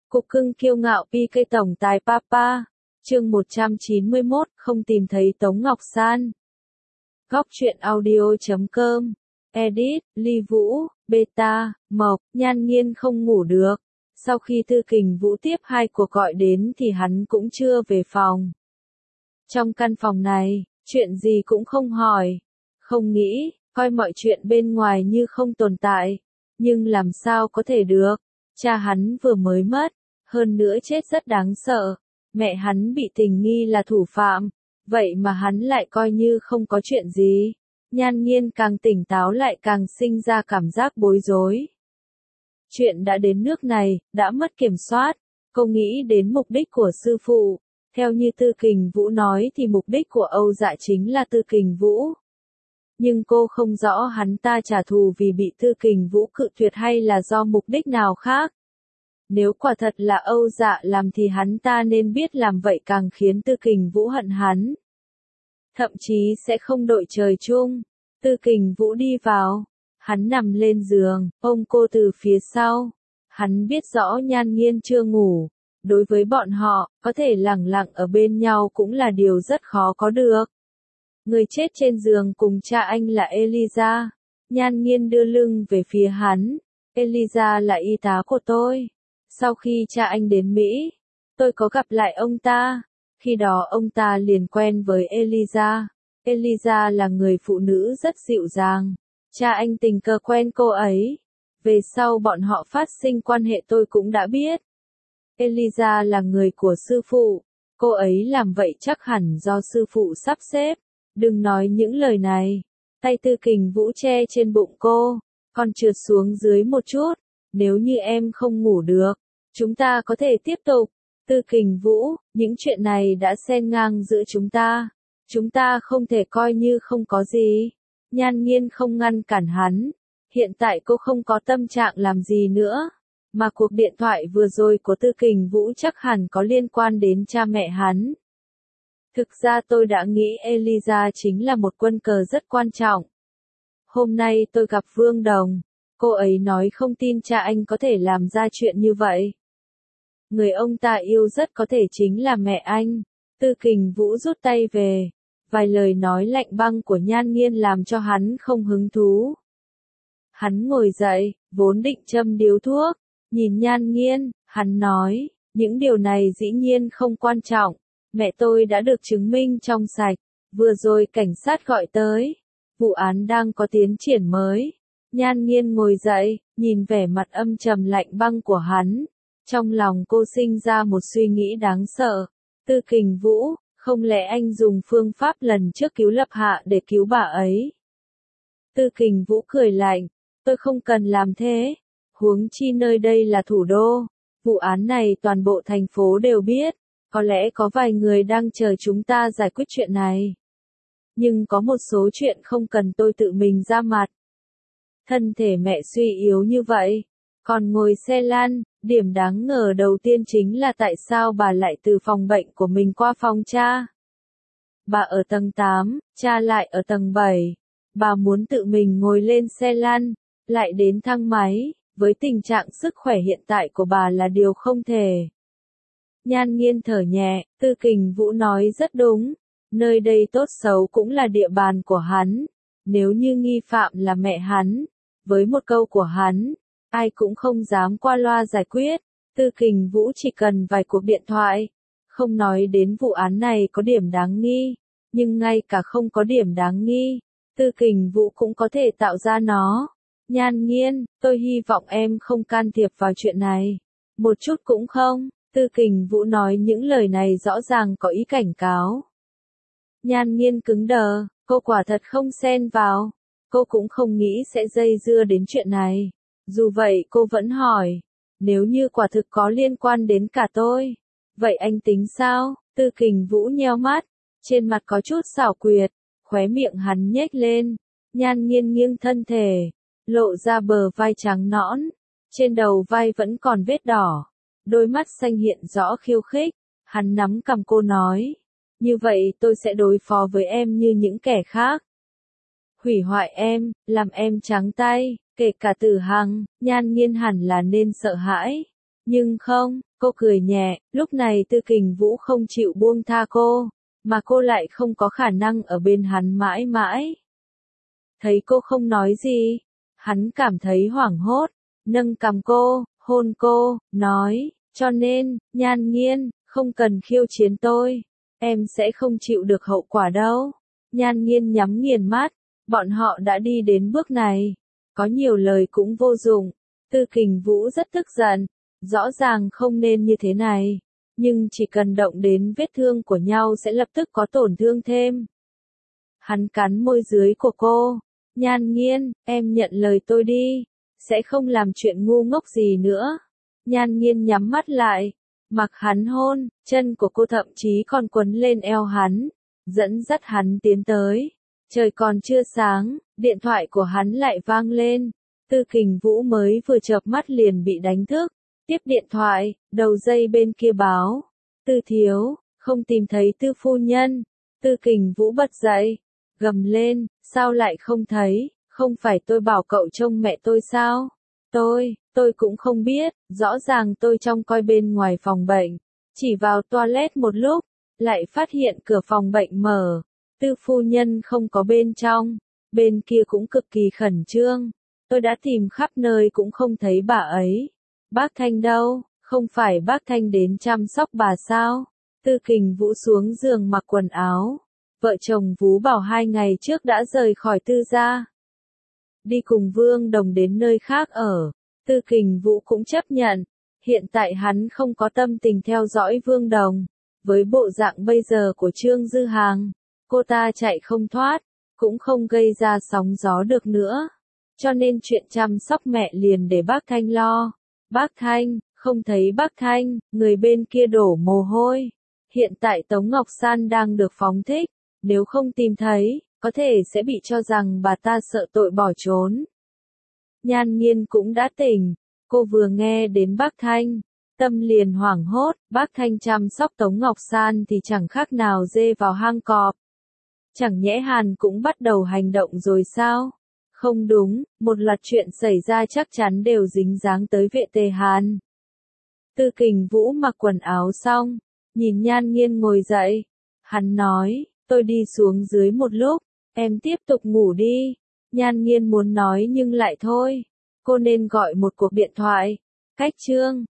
Cục cưng kiêu ngạo PK tổng tài Papa. Chương 191, không tìm thấy Tống Ngọc San. Góc truyện audio.com. Edit, Ly Vũ, Beta, Mộc, Nhan Nhiên không ngủ được. Sau khi Tư Kình Vũ tiếp 2 cuộc gọi đến thì hắn cũng chưa về phòng. Trong căn phòng này, chuyện gì cũng không hỏi, không nghĩ, coi mọi chuyện bên ngoài như không tồn tại. Nhưng làm sao có thể được, cha hắn vừa mới mất, hơn nữa chết rất đáng sợ. Mẹ hắn bị tình nghi là thủ phạm, vậy mà hắn lại coi như không có chuyện gì. Nhan Nhiên càng tỉnh táo lại càng sinh ra cảm giác bối rối. Chuyện đã đến nước này, đã mất kiểm soát. Cô nghĩ đến mục đích của sư phụ. Theo như Tư Kình Vũ nói thì mục đích của Âu Dạ chính là Tư Kình Vũ. Nhưng cô không rõ hắn ta trả thù vì bị Tư Kình Vũ cự tuyệt hay là do mục đích nào khác. Nếu quả thật là Âu Dạ làm thì hắn ta nên biết làm vậy càng khiến Tư Kình Vũ hận hắn. Thậm chí sẽ không đội trời chung. Tư Kình Vũ đi vào. Hắn nằm lên giường, ôm cô từ phía sau. Hắn biết rõ Nhan Nhiên chưa ngủ. Đối với bọn họ, có thể lẳng lặng ở bên nhau cũng là điều rất khó có được. Người chết trên giường cùng cha anh là Eliza. Nhan Nhiên đưa lưng về phía hắn. Eliza là y tá của tôi. Sau khi cha anh đến Mỹ, tôi có gặp lại ông ta. Khi đó ông ta liền quen với Eliza. Eliza là người phụ nữ rất dịu dàng. Cha anh tình cờ quen cô ấy. Về sau bọn họ phát sinh quan hệ tôi cũng đã biết. Eliza là người của sư phụ. Cô ấy làm vậy chắc hẳn do sư phụ sắp xếp. Đừng nói những lời này. Tay Tư Kình Vũ che trên bụng cô. Còn trượt xuống dưới một chút. Nếu như em không ngủ được, chúng ta có thể tiếp tục. Tư Kình Vũ, những chuyện này đã xen ngang giữa chúng ta. Chúng ta không thể coi như không có gì. Nhan Nhiên không ngăn cản hắn. Hiện tại cô không có tâm trạng làm gì nữa. Mà cuộc điện thoại vừa rồi của Tư Kình Vũ chắc hẳn có liên quan đến cha mẹ hắn. Thực ra tôi đã nghĩ Eliza chính là một quân cờ rất quan trọng. Hôm nay tôi gặp Vương Đồng. Cô ấy nói không tin cha anh có thể làm ra chuyện như vậy. Người ông ta yêu rất có thể chính là mẹ anh. Tư Kình Vũ rút tay về. Vài lời nói lạnh băng của Nhan Nhiên làm cho hắn không hứng thú. Hắn ngồi dậy, vốn định châm điếu thuốc. Nhìn Nhan Nhiên, hắn nói, những điều này dĩ nhiên không quan trọng. Mẹ tôi đã được chứng minh trong sạch. Vừa rồi cảnh sát gọi tới. Vụ án đang có tiến triển mới. Nhan Nhiên ngồi dậy, nhìn vẻ mặt âm trầm lạnh băng của hắn. Trong lòng cô sinh ra một suy nghĩ đáng sợ. Tư Kình Vũ, không lẽ anh dùng phương pháp lần trước cứu Lập Hạ để cứu bà ấy? Tư Kình Vũ cười lạnh, tôi không cần làm thế. Huống chi nơi đây là thủ đô. Vụ án này toàn bộ thành phố đều biết. Có lẽ có vài người đang chờ chúng ta giải quyết chuyện này. Nhưng có một số chuyện không cần tôi tự mình ra mặt. Thân thể mẹ suy yếu như vậy, còn ngồi xe lăn, điểm đáng ngờ đầu tiên chính là tại sao bà lại từ phòng bệnh của mình qua phòng cha. Bà ở tầng 8, cha lại ở tầng 7. Bà muốn tự mình ngồi lên xe lăn, lại đến thang máy, với tình trạng sức khỏe hiện tại của bà là điều không thể. Nhan Nhiên thở nhẹ, Tư Kình Vũ nói rất đúng. Nơi đây tốt xấu cũng là địa bàn của hắn. Nếu như nghi phạm là mẹ hắn, với một câu của hắn, ai cũng không dám qua loa giải quyết. Tư Kình Vũ chỉ cần vài cuộc điện thoại. Không nói đến vụ án này có điểm đáng nghi, nhưng ngay cả không có điểm đáng nghi, Tư Kình Vũ cũng có thể tạo ra nó. Nhan Nhiên, tôi hy vọng em không can thiệp vào chuyện này. Một chút cũng không. Tư Kình Vũ nói những lời này rõ ràng có ý cảnh cáo. Nhan Nhiên cứng đờ, cô quả thật không xen vào. Cô cũng không nghĩ sẽ dây dưa đến chuyện này. Dù vậy cô vẫn hỏi, nếu như quả thực có liên quan đến cả tôi, vậy anh tính sao? Tư Kình Vũ nheo mắt, trên mặt có chút xảo quyệt, khóe miệng hắn nhếch lên. Nhan Nhiên nghiêng thân thể, lộ ra bờ vai trắng nõn, trên đầu vai vẫn còn vết đỏ, đôi mắt xanh hiện rõ khiêu khích. Hắn nắm cằm cô nói, như vậy tôi sẽ đối phó với em như những kẻ khác. Hủy hoại em, làm em trắng tay, kể cả Tử Hằng. Nhan Nhiên hẳn là nên sợ hãi. Nhưng không, Cô cười nhẹ, lúc này Tư Kình Vũ không chịu buông tha cô, mà cô lại không có khả năng ở bên hắn mãi mãi. Thấy cô không nói gì, hắn cảm thấy hoảng hốt, nâng cằm cô, hôn cô, nói, cho nên, Nhan Nghiên, không cần khiêu chiến tôi, em sẽ không chịu được hậu quả đâu. Nhan Nghiên nhắm nghiền mắt, bọn họ đã đi đến bước này, có nhiều lời cũng vô dụng. Tư Kình Vũ rất tức giận, rõ ràng không nên như thế này, nhưng chỉ cần động đến vết thương của nhau sẽ lập tức có tổn thương thêm. Hắn cắn môi dưới của cô, Nhan Nghiên, em nhận lời tôi đi, sẽ không làm chuyện ngu ngốc gì nữa. Nhan Nghiên nhắm mắt lại, mặc hắn hôn, chân của cô thậm chí còn quấn lên eo hắn, dẫn dắt hắn tiến tới. Trời còn chưa sáng, điện thoại của hắn lại vang lên. Tư Kình Vũ mới vừa chợp mắt liền bị đánh thức. Tiếp điện thoại, đầu dây bên kia báo. Tư thiếu, không tìm thấy Tư phu nhân. Tư Kình Vũ bật dậy, gầm lên, sao lại không thấy, không phải tôi bảo cậu trông mẹ tôi sao? Tôi cũng không biết, rõ ràng tôi trông coi bên ngoài phòng bệnh, chỉ vào toilet một lúc, lại phát hiện cửa phòng bệnh mở. Tư phu nhân không có bên trong, bên kia cũng cực kỳ khẩn trương. Tôi đã tìm khắp nơi cũng không thấy bà ấy. Bác Thanh đâu, không phải bác Thanh đến chăm sóc bà sao? Tư Kình Vũ xuống giường mặc quần áo. Vợ chồng Vú Bảo 2 ngày trước đã rời khỏi Tư gia. Đi cùng Vương Đồng đến nơi khác ở. Tư Kình Vũ cũng chấp nhận. Hiện tại hắn không có tâm tình theo dõi Vương Đồng. Với bộ dạng bây giờ của Trương Dư Hàng, cô ta chạy không thoát, cũng không gây ra sóng gió được nữa. Cho nên chuyện chăm sóc mẹ liền để bác Thanh lo. Bác Thanh, không thấy bác Thanh, người bên kia đổ mồ hôi. Hiện tại Tống Ngọc San đang được phóng thích, nếu không tìm thấy, có thể sẽ bị cho rằng bà ta sợ tội bỏ trốn. Nhan Nghiên cũng đã tỉnh, cô vừa nghe đến bác Thanh, tâm liền hoảng hốt, bác Thanh chăm sóc Tống Ngọc San thì chẳng khác nào dê vào hang cọp. Chẳng nhẽ Hàn cũng bắt đầu hành động rồi sao? Không đúng, một loạt chuyện xảy ra chắc chắn đều dính dáng tới vệ tề Hàn. Tư Kình Vũ mặc quần áo xong, nhìn Nhan Nghiên ngồi dậy. Hắn nói, tôi đi xuống dưới một lúc, em tiếp tục ngủ đi. Nhan Nghiên muốn nói nhưng lại thôi. Cô nên gọi một cuộc điện thoại. Cách Trương,